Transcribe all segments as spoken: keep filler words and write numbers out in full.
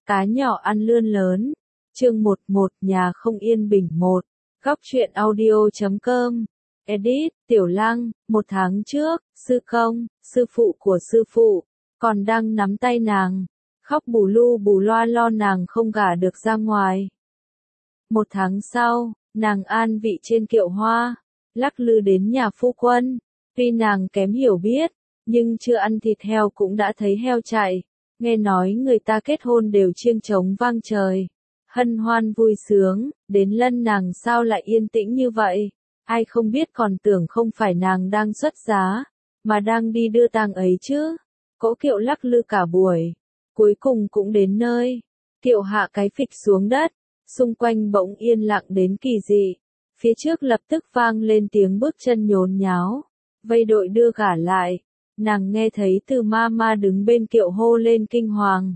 Cá nhỏ ăn lươn lớn. Chương một một Nhà không yên bình một. Góc truyện audio chấm com. Edit, Tiểu Lăng, một tháng trước, sư công, sư phụ của sư phụ, còn đang nắm tay nàng, khóc bù lu bù loa lo nàng không gả được ra ngoài. Một tháng sau, nàng an vị trên kiệu hoa, lắc lư đến nhà phu quân, tuy nàng kém hiểu biết, nhưng chưa ăn thịt heo cũng đã thấy heo chạy, nghe nói người ta kết hôn đều chiêng trống vang trời, hân hoan vui sướng, đến lân nàng sao lại yên tĩnh như vậy, ai không biết còn tưởng không phải nàng đang xuất giá, mà đang đi đưa tang ấy chứ. Cỗ kiệu lắc lư cả buổi, cuối cùng cũng đến nơi, kiệu hạ cái phịch xuống đất, xung quanh bỗng yên lặng đến kỳ dị, phía trước lập tức vang lên tiếng bước chân nhốn nháo, vây đội đưa gả lại, nàng nghe thấy từ ma ma đứng bên kiệu hô lên kinh hoàng.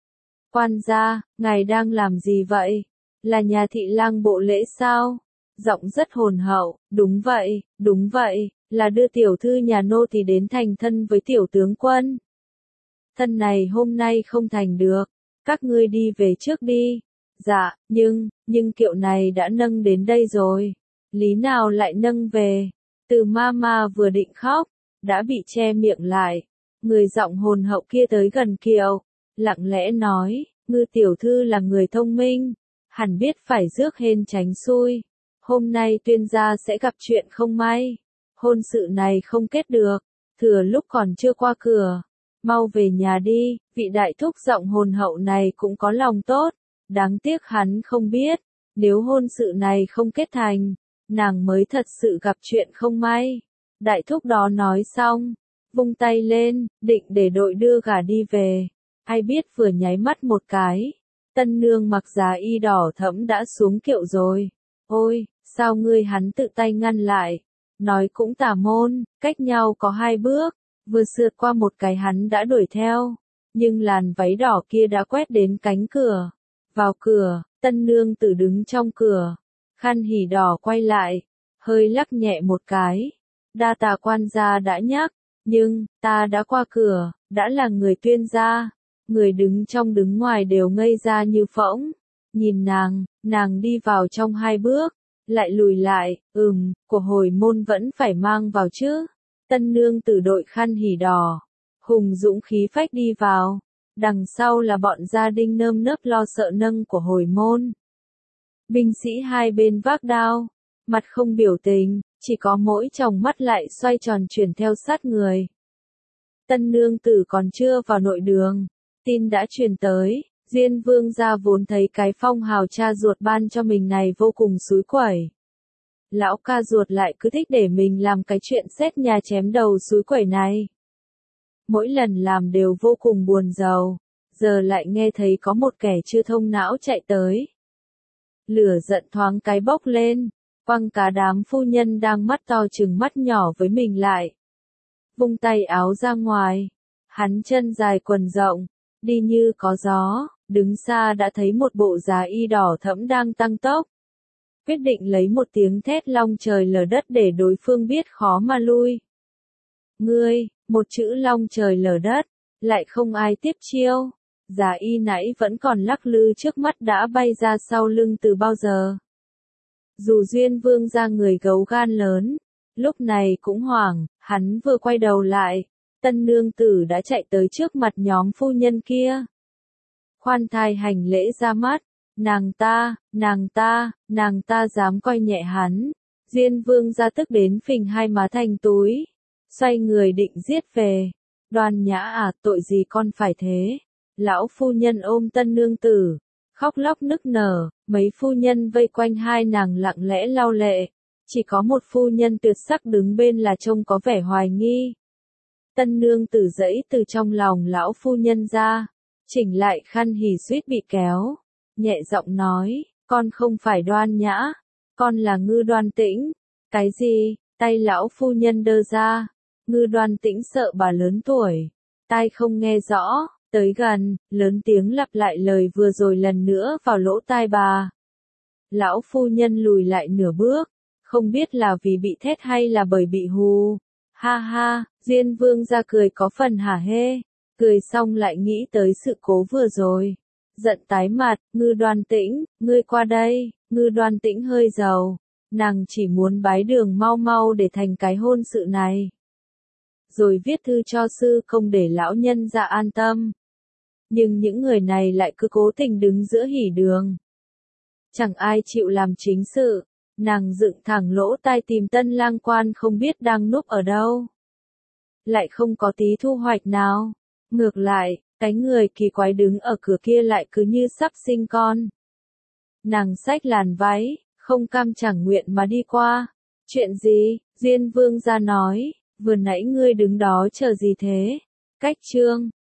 Quan gia, ngài đang làm gì vậy? Là nhà thị lang bộ lễ sao? Giọng rất hồn hậu, đúng vậy, đúng vậy, là đưa tiểu thư nhà nô thì đến thành thân với tiểu tướng quân. Thân này hôm nay không thành được, các ngươi đi về trước đi. Dạ, nhưng, nhưng kiệu này đã nâng đến đây rồi, lý nào lại nâng về? Từ ma ma vừa định khóc, đã bị che miệng lại, người giọng hồn hậu kia tới gần kiệu, lặng lẽ nói, ngư tiểu thư là người thông minh, hẳn biết phải rước hên tránh xui, hôm nay tuyên gia sẽ gặp chuyện không may, hôn sự này không kết được, thừa lúc còn chưa qua cửa, mau về nhà đi, vị đại thúc giọng hồn hậu này cũng có lòng tốt, đáng tiếc hắn không biết, nếu hôn sự này không kết thành, nàng mới thật sự gặp chuyện không may. Đại thúc đó nói xong, vung tay lên, định để đội đưa gả đi về, ai biết vừa nháy mắt một cái, tân nương mặc giá y đỏ thẫm đã xuống kiệu rồi. Ôi, sao ngươi? Hắn tự tay ngăn lại, nói cũng tà môn, cách nhau có hai bước, vừa sượt qua một cái hắn đã đuổi theo, nhưng làn váy đỏ kia đã quét đến cánh cửa. Vào cửa, tân nương tử đứng trong cửa, khăn hỉ đỏ quay lại, hơi lắc nhẹ một cái. Đa tạ quan gia đã nhắc, nhưng, ta đã qua cửa, đã là người tuyên gia. Người đứng trong đứng ngoài đều ngây ra như phỗng. Nhìn nàng, nàng đi vào trong hai bước, lại lùi lại, ừm, của hồi môn vẫn phải mang vào chứ. Tân nương tử đội khăn hỉ đỏ, hùng dũng khí phách đi vào. Đằng sau là bọn gia đình nơm nớp lo sợ nâng của hồi môn. Binh sĩ hai bên vác đao, mặt không biểu tình, chỉ có mỗi tròng mắt lại xoay tròn chuyển theo sát người. Tân nương tử còn chưa vào nội đường, tin đã truyền tới, Diên vương gia vốn thấy cái phong hào cha ruột ban cho mình này vô cùng xúi quẩy. Lão ca ruột lại cứ thích để mình làm cái chuyện xét nhà chém đầu xúi quẩy này. Mỗi lần làm đều vô cùng buồn rầu, giờ lại nghe thấy có một kẻ chưa thông não chạy tới. Lửa giận thoáng cái bốc lên, quăng cả đám phu nhân đang mắt to chừng mắt nhỏ với mình lại. Vung tay áo ra ngoài, hắn chân dài quần rộng, đi như có gió, đứng xa đã thấy một bộ giá y đỏ thẫm đang tăng tốc. Quyết định lấy một tiếng thét long trời lở đất để đối phương biết khó mà lui. Ngươi, một chữ long trời lở đất, lại không ai tiếp chiêu. Giá y nãy vẫn còn lắc lư trước mắt đã bay ra sau lưng từ bao giờ. Dù Duyên vương ra người gấu gan lớn, lúc này cũng hoảng, hắn vừa quay đầu lại, tân nương tử đã chạy tới trước mặt nhóm phu nhân kia. Khoan thai hành lễ ra mắt, nàng ta, nàng ta, nàng ta dám coi nhẹ hắn. Duyên vương ra tức đến phình hai má thành túi, xoay người định giết về. Đoan Nhã à, tội gì con phải thế? Lão phu nhân ôm tân nương tử, khóc lóc nức nở, mấy phu nhân vây quanh hai nàng lặng lẽ lau lệ, chỉ có một phu nhân tuyệt sắc đứng bên là trông có vẻ hoài nghi. Tân nương tử giãy từ trong lòng lão phu nhân ra, chỉnh lại khăn hỉ suýt bị kéo, nhẹ giọng nói, con không phải Đoan Nhã, con là Ngư Đoan Tĩnh. Cái gì? Tay lão phu nhân đơ ra, Ngư Đoan Tĩnh sợ bà lớn tuổi, tai không nghe rõ. Tới gần, lớn tiếng lặp lại lời vừa rồi lần nữa vào lỗ tai bà. Lão phu nhân lùi lại nửa bước, không biết là vì bị thét hay là bởi bị hù. Ha ha, Diên vương ra cười có phần hả hê, cười xong lại nghĩ tới sự cố vừa rồi. giận tái mặt, Ngư Đoan Tĩnh, ngươi qua đây, Ngư Đoan Tĩnh hơi giàu, nàng chỉ muốn bái Đường mau mau để thành cái hôn sự này. Rồi viết thư cho sư công để lão nhân ra an tâm. Nhưng những người này lại cứ cố tình đứng giữa hỉ đường. Chẳng ai chịu làm chính sự, nàng dựng thẳng lỗ tai tìm tân lang quan không biết đang núp ở đâu. Lại không có tí thu hoạch nào. Ngược lại, cái người kỳ quái đứng ở cửa kia lại cứ như sắp sinh con. Nàng xách làn váy, không cam chẳng nguyện mà đi qua. Chuyện gì? Diên Vương ra nói, vừa nãy ngươi đứng đó chờ gì thế? Cách trương.